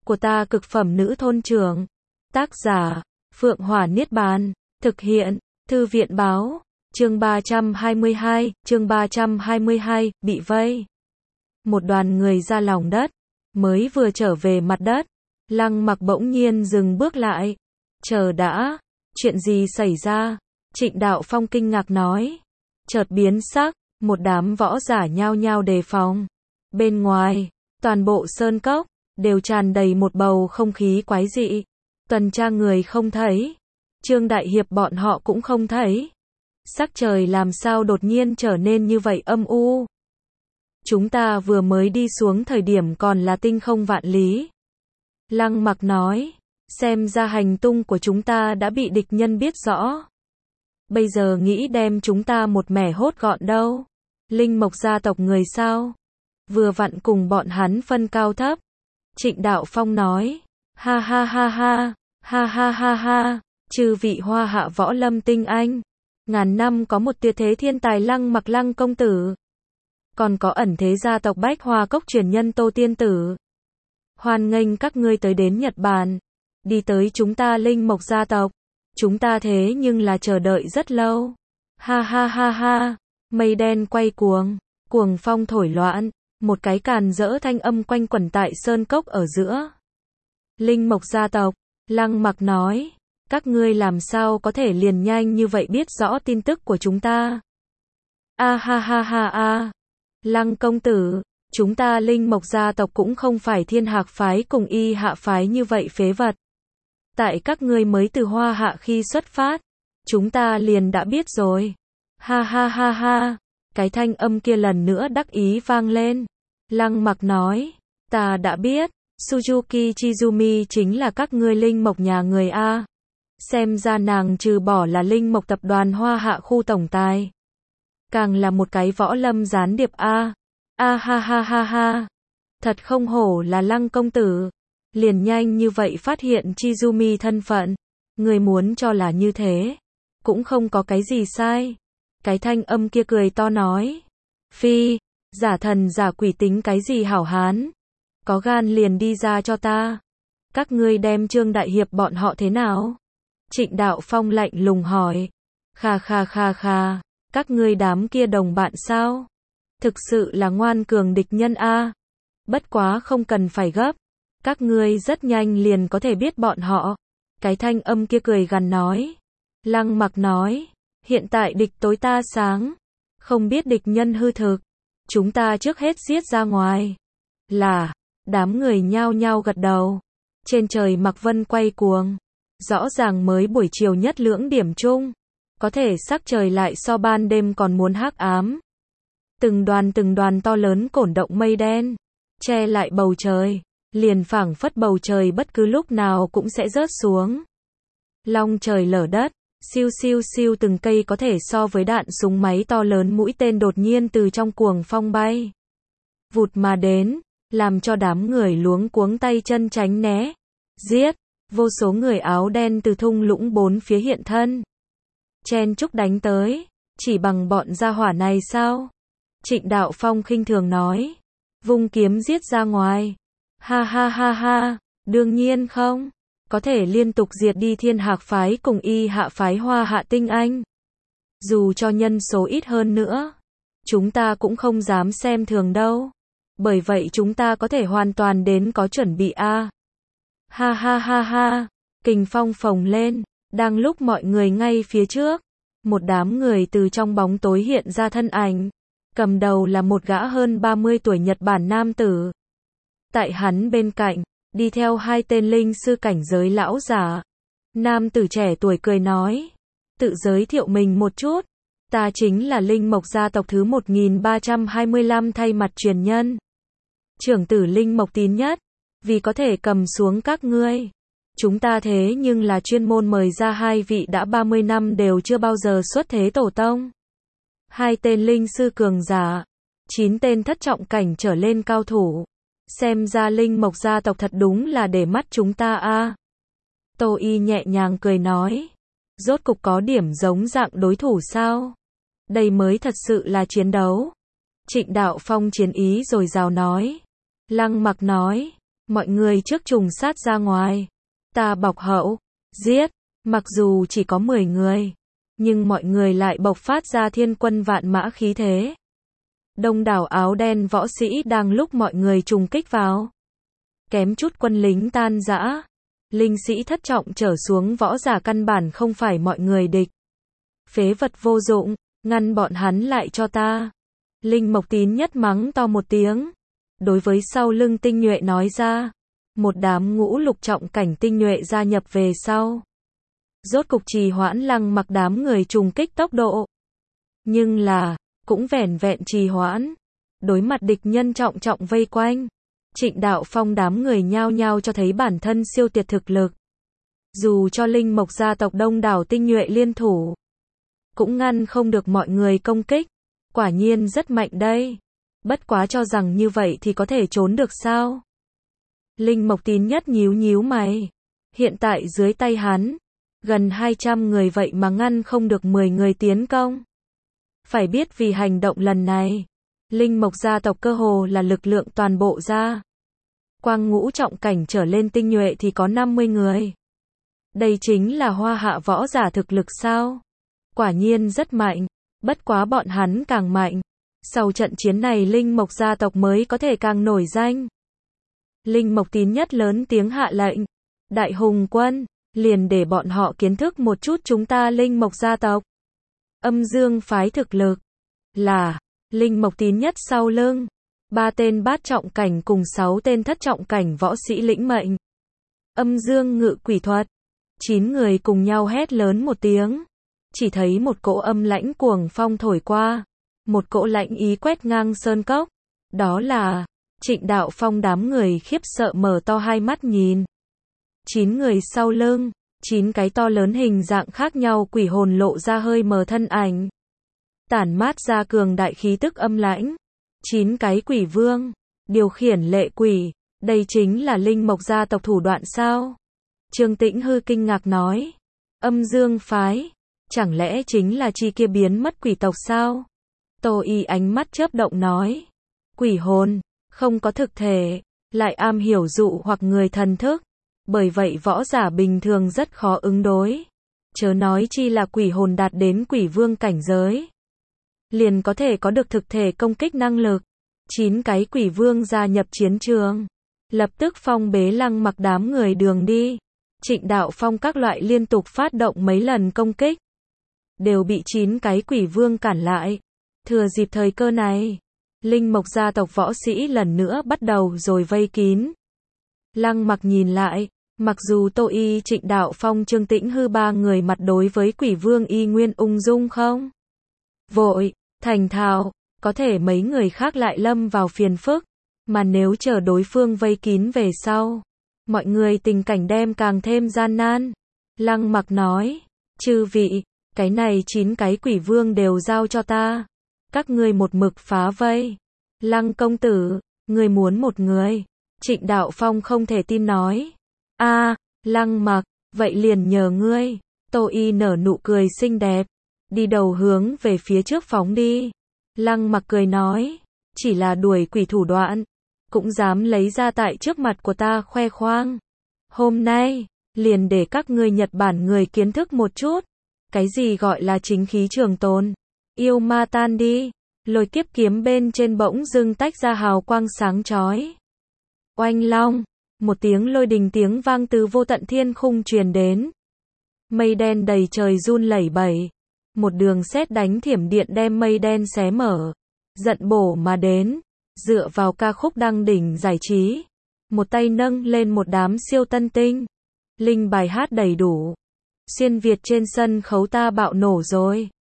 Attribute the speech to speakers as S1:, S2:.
S1: của ta cực phẩm nữ thôn trưởng. Tác giả, Phượng Hỏa Niết Bàn. Thực hiện, Thư viện báo. Chương 322, bị vây. Một đoàn người ra lòng đất, mới vừa trở về mặt đất. Lăng Mặc bỗng nhiên dừng bước lại. Chờ đã, chuyện gì xảy ra? Trịnh Đạo Phong kinh ngạc nói. Chợt biến sắc, một đám võ giả nhao nhao đề phòng. Bên ngoài, toàn bộ sơn cốc, đều tràn đầy một bầu không khí quái dị. Tuần tra người không thấy. Trương Đại Hiệp bọn họ cũng không thấy. Sắc trời làm sao đột nhiên trở nên như vậy âm u. Chúng ta vừa mới đi xuống thời điểm còn là tinh không vạn lý. Lăng Mặc nói, xem ra hành tung của chúng ta đã bị địch nhân biết rõ. Bây giờ nghĩ đem chúng ta một mẻ hốt gọn đâu. Linh Mộc gia tộc người sao? Vừa vặn cùng bọn hắn phân cao thấp. Trịnh Đạo Phong nói, ha ha ha ha, ha ha ha ha, chư vị hoa hạ võ lâm tinh anh. Ngàn năm có một tuyệt thế thiên tài Lăng Mặc Lăng công tử. Còn có ẩn thế gia tộc Bách Hoa Cốc truyền nhân Tô Tiên tử. Hoan nghênh các ngươi tới đến Nhật Bản. Đi tới chúng ta Linh Mộc gia tộc. Chúng ta thế nhưng là chờ đợi rất lâu. Ha ha ha ha, mây đen quay cuồng, cuồng phong thổi loạn, một cái càn rỡ thanh âm quanh quẩn tại sơn cốc ở giữa. Linh Mộc gia tộc, Lăng Mặc nói, các ngươi làm sao có thể liền nhanh như vậy biết rõ tin tức của chúng ta? A ha ha ha a, Lăng công tử, chúng ta Linh Mộc gia tộc cũng không phải Thiên Hạc phái cùng Y Hạ phái như vậy phế vật. Tại các ngươi mới từ Hoa Hạ khi xuất phát, chúng ta liền đã biết rồi. Ha ha ha ha, cái thanh âm kia lần nữa đắc ý vang lên. Lăng Mặc nói, ta đã biết, Suzuki Chizumi chính là các ngươi Linh Mộc nhà người A. Xem ra nàng trừ bỏ là Linh Mộc tập đoàn Hoa Hạ khu tổng tài, càng là một cái võ lâm gián điệp A. A ha ha ha ha, thật không hổ là Lăng công tử. Liền nhanh như vậy phát hiện Chizumi thân phận. Người muốn cho là như thế, cũng không có cái gì sai. Cái thanh âm kia cười to nói, phi, giả thần giả quỷ tính cái gì hảo hán. Có gan liền đi ra cho ta. Các ngươi đem Trương Đại Hiệp bọn họ thế nào? Trịnh Đạo Phong lạnh lùng hỏi. Kha kha kha kha, các ngươi đám kia đồng bạn sao? Thực sự là ngoan cường địch nhân a. Bất quá không cần phải gấp. Các ngươi rất nhanh liền có thể biết bọn họ. Cái thanh âm kia cười gằn nói. Lăng Mặc nói, hiện tại địch tối ta sáng. Không biết địch nhân hư thực. Chúng ta trước hết giết ra ngoài. Là, đám người nhao nhao gật đầu. Trên trời mặc vân quay cuồng. Rõ ràng mới buổi chiều nhất lưỡng điểm chung. Có thể sắc trời lại so ban đêm còn muốn hắc ám. Từng đoàn to lớn cổn động mây đen. Che lại bầu trời. Liền phảng phất bầu trời bất cứ lúc nào cũng sẽ rớt xuống. Long trời lở đất, siêu siêu siêu từng cây có thể so với đạn súng máy to lớn mũi tên đột nhiên từ trong cuồng phong bay. Vụt mà đến, làm cho đám người luống cuống tay chân tránh né. Giết, vô số người áo đen từ thung lũng bốn phía hiện thân. Chen chúc đánh tới, chỉ bằng bọn gia hỏa này sao? Trịnh Đạo Phong khinh thường nói. Vung kiếm giết ra ngoài. Ha ha ha ha, đương nhiên không. Có thể liên tục diệt đi Thiên Hạc phái cùng Y Hạ phái Hoa Hạ tinh anh. Dù cho nhân số ít hơn nữa, chúng ta cũng không dám xem thường đâu. Bởi vậy chúng ta có thể hoàn toàn đến có chuẩn bị a. Ha ha ha ha, kình phong phồng lên, đang lúc mọi người ngay phía trước. Một đám người từ trong bóng tối hiện ra thân ảnh. Cầm đầu là một gã hơn 30 tuổi Nhật Bản nam tử. Tại hắn bên cạnh, đi theo hai tên linh sư cảnh giới lão giả. Nam tử trẻ tuổi cười nói, tự giới thiệu mình một chút. Ta chính là Linh Mộc gia tộc thứ 1325 thay mặt truyền nhân. Trưởng tử Linh Mộc tín nhất, vì có thể cầm xuống các ngươi. Chúng ta thế nhưng là chuyên môn mời ra hai vị đã 30 năm đều chưa bao giờ xuất thế tổ tông. Hai tên linh sư cường giả, 9 tên thất trọng cảnh trở lên cao thủ. Xem ra Linh Mộc gia tộc thật đúng là để mắt chúng ta a. Tô Y nhẹ nhàng cười nói. Rốt cục có điểm giống dạng đối thủ sao? Đây mới thật sự là chiến đấu. Trịnh Đạo Phong chiến ý rồi rào nói. Lăng Mặc nói. Mọi người trước trùng sát ra ngoài. Ta bọc hậu. Giết. Mặc dù chỉ có 10 người. Nhưng mọi người lại bộc phát ra thiên quân vạn mã khí thế. Đông đảo áo đen võ sĩ đang lúc mọi người trùng kích vào. Kém chút quân lính tan rã. Linh sĩ thất trọng trở xuống võ giả căn bản không phải mọi người địch. Phế vật vô dụng, ngăn bọn hắn lại cho ta. Linh Mộc Tín Nhất mắng to một tiếng. Đối với sau lưng tinh nhuệ nói ra. Một đám ngũ lục trọng cảnh tinh nhuệ gia nhập về sau. Rốt cục trì hoãn Lăng Mặc đám người trùng kích tốc độ. Nhưng là, cũng vẻn vẹn trì hoãn. Đối mặt địch nhân trọng trọng vây quanh. Trịnh Đạo Phong đám người nhao nhao cho thấy bản thân siêu tuyệt thực lực. Dù cho Linh Mộc gia tộc đông đảo tinh nhuệ liên thủ. Cũng ngăn không được mọi người công kích. Quả nhiên rất mạnh đây. Bất quá cho rằng như vậy thì có thể trốn được sao? Linh Mộc Tín Nhất nhíu nhíu mày. Hiện tại dưới tay hắn. Gần 200 người vậy mà ngăn không được 10 người tiến công. Phải biết vì hành động lần này. Linh Mộc gia tộc cơ hồ là lực lượng toàn bộ ra. Quang ngũ trọng cảnh trở lên tinh nhuệ thì có 50 người. Đây chính là hoa hạ võ giả thực lực sao? Quả nhiên rất mạnh. Bất quá bọn hắn càng mạnh. Sau trận chiến này Linh Mộc gia tộc mới có thể càng nổi danh. Linh Mộc Tín Nhất lớn tiếng hạ lệnh. Đại hùng quân, liền để bọn họ kiến thức một chút chúng ta Linh Mộc gia tộc. Âm Dương phái thực lực. Là, Linh Mộc Tín Nhất sau lưng. 3 tên bát trọng cảnh cùng 6 tên thất trọng cảnh võ sĩ lĩnh mệnh. Âm Dương ngự quỷ thuật. 9 người cùng nhau hét lớn một tiếng. Chỉ thấy một cỗ âm lãnh cuồng phong thổi qua. Một cỗ lãnh ý quét ngang sơn cốc. Đó là Trịnh Đạo Phong đám người khiếp sợ mở to hai mắt nhìn. 9 người sau lưng. 9 cái to lớn hình dạng khác nhau quỷ hồn lộ ra hơi mờ thân ảnh. Tản mát ra cường đại khí tức âm lãnh. 9 cái quỷ vương. Điều khiển lệ quỷ. Đây chính là Linh Mộc gia tộc thủ đoạn sao? Trương Tĩnh Hư kinh ngạc nói. Âm Dương phái. Chẳng lẽ chính là chi kia biến mất quỷ tộc sao? Tô Y ánh mắt chớp động nói. Quỷ hồn. Không có thực thể. Lại am hiểu dụ hoặc người thần thức. Bởi vậy võ giả bình thường rất khó ứng đối. Chớ nói chi là quỷ hồn đạt đến quỷ vương cảnh giới. Liền có thể có được thực thể công kích năng lực. 9 cái quỷ vương gia nhập chiến trường. Lập tức phong bế Lăng Mặc đám người đường đi. Trịnh Đạo Phong các loại liên tục phát động mấy lần công kích. Đều bị 9 cái quỷ vương cản lại. Thừa dịp thời cơ này. Linh Mộc gia tộc võ sĩ lần nữa bắt đầu rồi vây kín. Lăng Mặc nhìn lại. Mặc dù Tô Y Trịnh Đạo Phong Trương Tĩnh Hư 3 người mặt đối với quỷ vương y nguyên ung dung không? Vội, thành thạo, có thể mấy người khác lại lâm vào phiền phức. Mà nếu chờ đối phương vây kín về sau. Mọi người tình cảnh đem càng thêm gian nan. Lăng Mặc nói. Chư vị, cái này 9 cái quỷ vương đều giao cho ta. Các ngươi một mực phá vây. Lăng công tử, ngươi muốn một người. Trịnh Đạo Phong không thể tin nói. Lăng Mặc, vậy liền nhờ ngươi. Tô Y nở nụ cười xinh đẹp. Đi đầu hướng về phía trước phóng đi. Lăng Mặc cười nói. Chỉ là đuổi quỷ thủ đoạn. Cũng dám lấy ra tại trước mặt của ta khoe khoang. Hôm nay, liền để các ngươi Nhật Bản người kiến thức một chút. Cái gì gọi là chính khí trường tồn. Yêu ma tan đi. Lôi kiếp kiếm bên trên bỗng dưng tách ra hào quang sáng chói. Oanh long. Một tiếng lôi đình tiếng vang từ vô tận thiên khung truyền đến. Mây đen đầy trời run lẩy bẩy. Một đường sét đánh thiểm điện đem mây đen xé mở. Giận bổ mà đến. Dựa vào ca khúc đăng đỉnh giải trí. Một tay nâng lên một đám siêu tân tinh. Linh bài hát đầy đủ. Xuyên Việt trên sân khấu ta bạo nổ rồi.